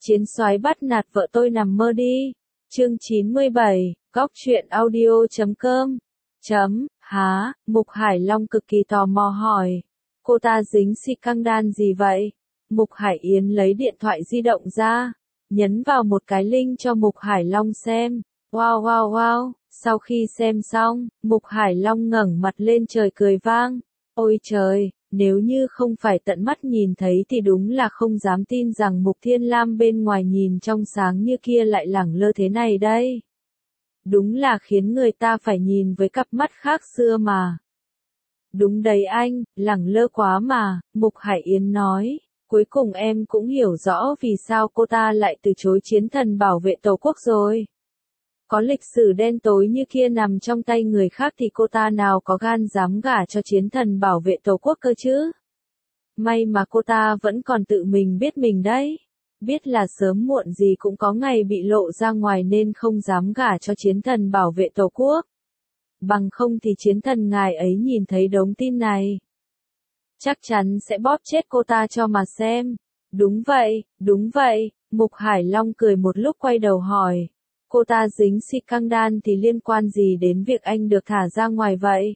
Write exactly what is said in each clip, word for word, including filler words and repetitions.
Chiến soái bắt nạt vợ tôi nằm mơ đi. Chương chín mươi bảy, góc truyện audio chấm com. Chấm, há, Mục Hải Long cực kỳ tò mò hỏi. Cô ta dính xì căng đan gì vậy? Mục Hải Yến lấy điện thoại di động ra, nhấn vào một cái link cho Mục Hải Long xem. Wow wow wow, sau khi xem xong, Mục Hải Long ngẩng mặt lên trời cười vang. Ôi trời, nếu như không phải tận mắt nhìn thấy thì đúng là không dám tin rằng Mục Thiên Lam bên ngoài nhìn trong sáng như kia lại lẳng lơ thế này đây. Đúng là khiến người ta phải nhìn với cặp mắt khác xưa mà. Đúng đấy anh, lẳng lơ quá mà, Mục Hải Yến nói. Cuối cùng em cũng hiểu rõ vì sao cô ta lại từ chối chiến thần bảo vệ Tổ quốc rồi. Có lịch sử đen tối như kia nằm trong tay người khác thì cô ta nào có gan dám gả cho chiến thần bảo vệ Tổ quốc cơ chứ. May mà cô ta vẫn còn tự mình biết mình đấy. Biết là sớm muộn gì cũng có ngày bị lộ ra ngoài nên không dám gả cho chiến thần bảo vệ Tổ quốc. Bằng không thì chiến thần ngài ấy nhìn thấy đống tin này, chắc chắn sẽ bóp chết cô ta cho mà xem. Đúng vậy, đúng vậy, Mục Hải Long cười một lúc quay đầu hỏi. Cô ta dính xì căng đan thì liên quan gì đến việc anh được thả ra ngoài vậy?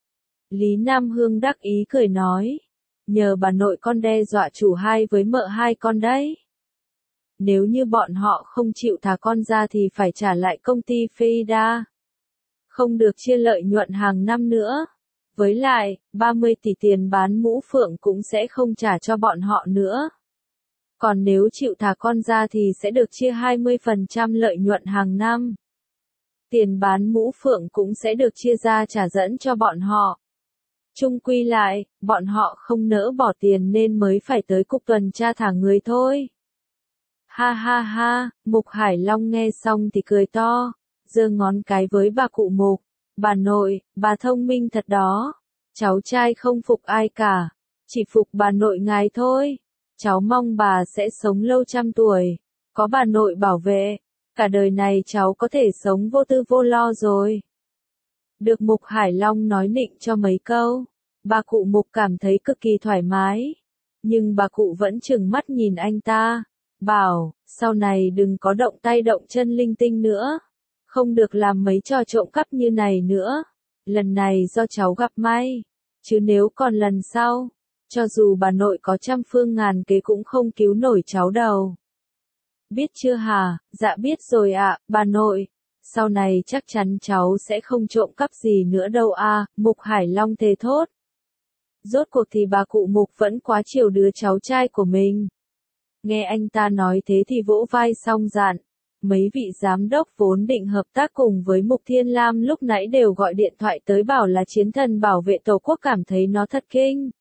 Lý Nam Hương đắc ý cười nói. Nhờ bà nội con đe dọa chủ hai với mợ hai con đấy. Nếu như bọn họ không chịu thả con ra thì phải trả lại công ty Feida. Không được chia lợi nhuận hàng năm nữa. Với lại, ba mươi tỷ tiền bán mũ phượng cũng sẽ không trả cho bọn họ nữa. Còn nếu chịu thả con ra thì sẽ được chia hai mươi phần trăm lợi nhuận hàng năm. Tiền bán mũ phượng cũng sẽ được chia ra trả dẫn cho bọn họ. Chung quy lại, bọn họ không nỡ bỏ tiền nên mới phải tới cục tuần tra thả người thôi. Ha ha ha, Mục Hải Long nghe xong thì cười to, giơ ngón cái với bà cụ Mục. Bà nội, bà thông minh thật đó. Cháu trai không phục ai cả, chỉ phục bà nội ngài thôi. Cháu mong bà sẽ sống lâu trăm tuổi, có bà nội bảo vệ, cả đời này cháu có thể sống vô tư vô lo rồi. Được Mục Hải Long nói nịnh cho mấy câu, bà cụ Mục cảm thấy cực kỳ thoải mái. Nhưng bà cụ vẫn trừng mắt nhìn anh ta, bảo, sau này đừng có động tay động chân linh tinh nữa. Không được làm mấy trò trộm cắp như này nữa. Lần này do cháu gặp may, chứ nếu còn lần sau, cho dù bà nội có trăm phương ngàn kế cũng không cứu nổi cháu đâu. Biết chưa hả? Dạ biết rồi ạ, bà nội. Sau này chắc chắn cháu sẽ không trộm cắp gì nữa đâu à, Mục Hải Long thề thốt. Rốt cuộc thì bà cụ Mục vẫn quá chiều đứa cháu trai của mình. Nghe anh ta nói thế thì vỗ vai xong dặn. Mấy vị giám đốc vốn định hợp tác cùng với Mục Thiên Lam lúc nãy đều gọi điện thoại tới bảo là chiến thần bảo vệ Tổ quốc cảm thấy nó thật kinh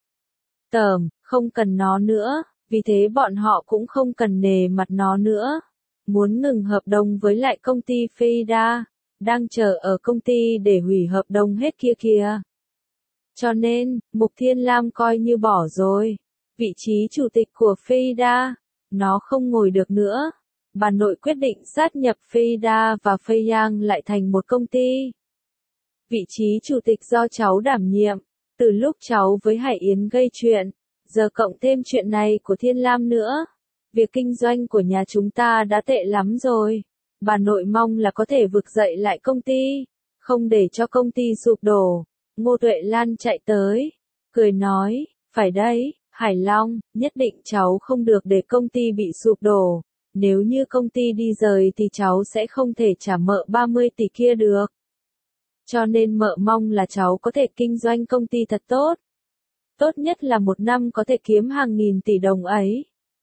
tởm, không cần nó nữa, vì thế bọn họ cũng không cần nề mặt nó nữa. Muốn ngừng hợp đồng với lại công ty Feida, đang chờ ở công ty để hủy hợp đồng hết kia kìa. Cho nên, Mục Thiên Lam coi như bỏ rồi. Vị trí chủ tịch của Feida, nó không ngồi được nữa. Bà nội quyết định sát nhập Feida và Feiyang lại thành một công ty. Vị trí chủ tịch do cháu đảm nhiệm, từ lúc cháu với Hải Yến gây chuyện, giờ cộng thêm chuyện này của Thiên Lam nữa. Việc kinh doanh của nhà chúng ta đã tệ lắm rồi. Bà nội mong là có thể vực dậy lại công ty, không để cho công ty sụp đổ. Ngô Tuệ Lan chạy tới, cười nói, phải đấy, Hải Long, nhất định cháu không được để công ty bị sụp đổ. Nếu như công ty đi rời thì cháu sẽ không thể trả mợ ba mươi tỷ kia được. Cho nên mợ mong là cháu có thể kinh doanh công ty thật tốt. Tốt nhất là một năm có thể kiếm hàng nghìn tỷ đồng ấy.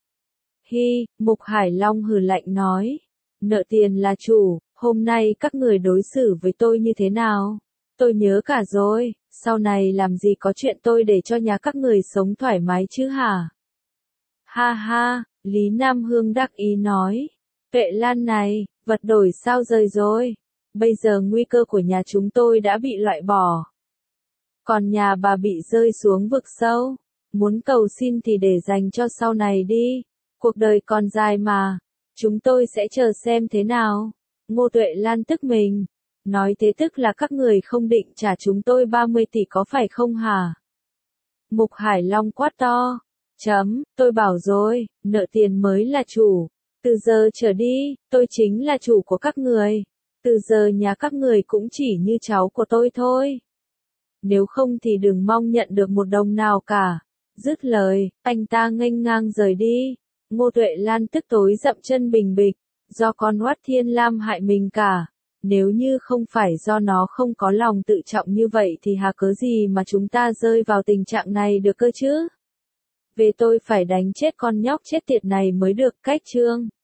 Hi, Mục Hải Long hừ lạnh nói. Nợ tiền là chủ, hôm nay các người đối xử với tôi như thế nào? Tôi nhớ cả rồi, sau này làm gì có chuyện tôi để cho nhà các người sống thoải mái chứ hả? Ha ha. Lý Nam Hương đắc ý nói, Tuệ Lan này, vật đổi sao rời rồi, bây giờ nguy cơ của nhà chúng tôi đã bị loại bỏ. Còn nhà bà bị rơi xuống vực sâu, muốn cầu xin thì để dành cho sau này đi, cuộc đời còn dài mà, chúng tôi sẽ chờ xem thế nào. Ngô Tuệ Lan tức mình, nói thế tức là các người không định trả chúng tôi ba mươi tỷ có phải không hả? Mục Hải Long quát to. Chấm, tôi bảo rồi, nợ tiền mới là chủ. Từ giờ trở đi, tôi chính là chủ của các người. Từ giờ nhà các người cũng chỉ như cháu của tôi thôi. Nếu không thì đừng mong nhận được một đồng nào cả. Dứt lời, anh ta nghênh ngang rời đi. Ngô Tuệ Lan tức tối dậm chân bình bịch. Do con Hoát Thiên Lam hại mình cả. Nếu như không phải do nó không có lòng tự trọng như vậy thì hà cớ gì mà chúng ta rơi vào tình trạng này được cơ chứ? Về tôi phải đánh chết con nhóc chết tiệt này mới được. Cách chương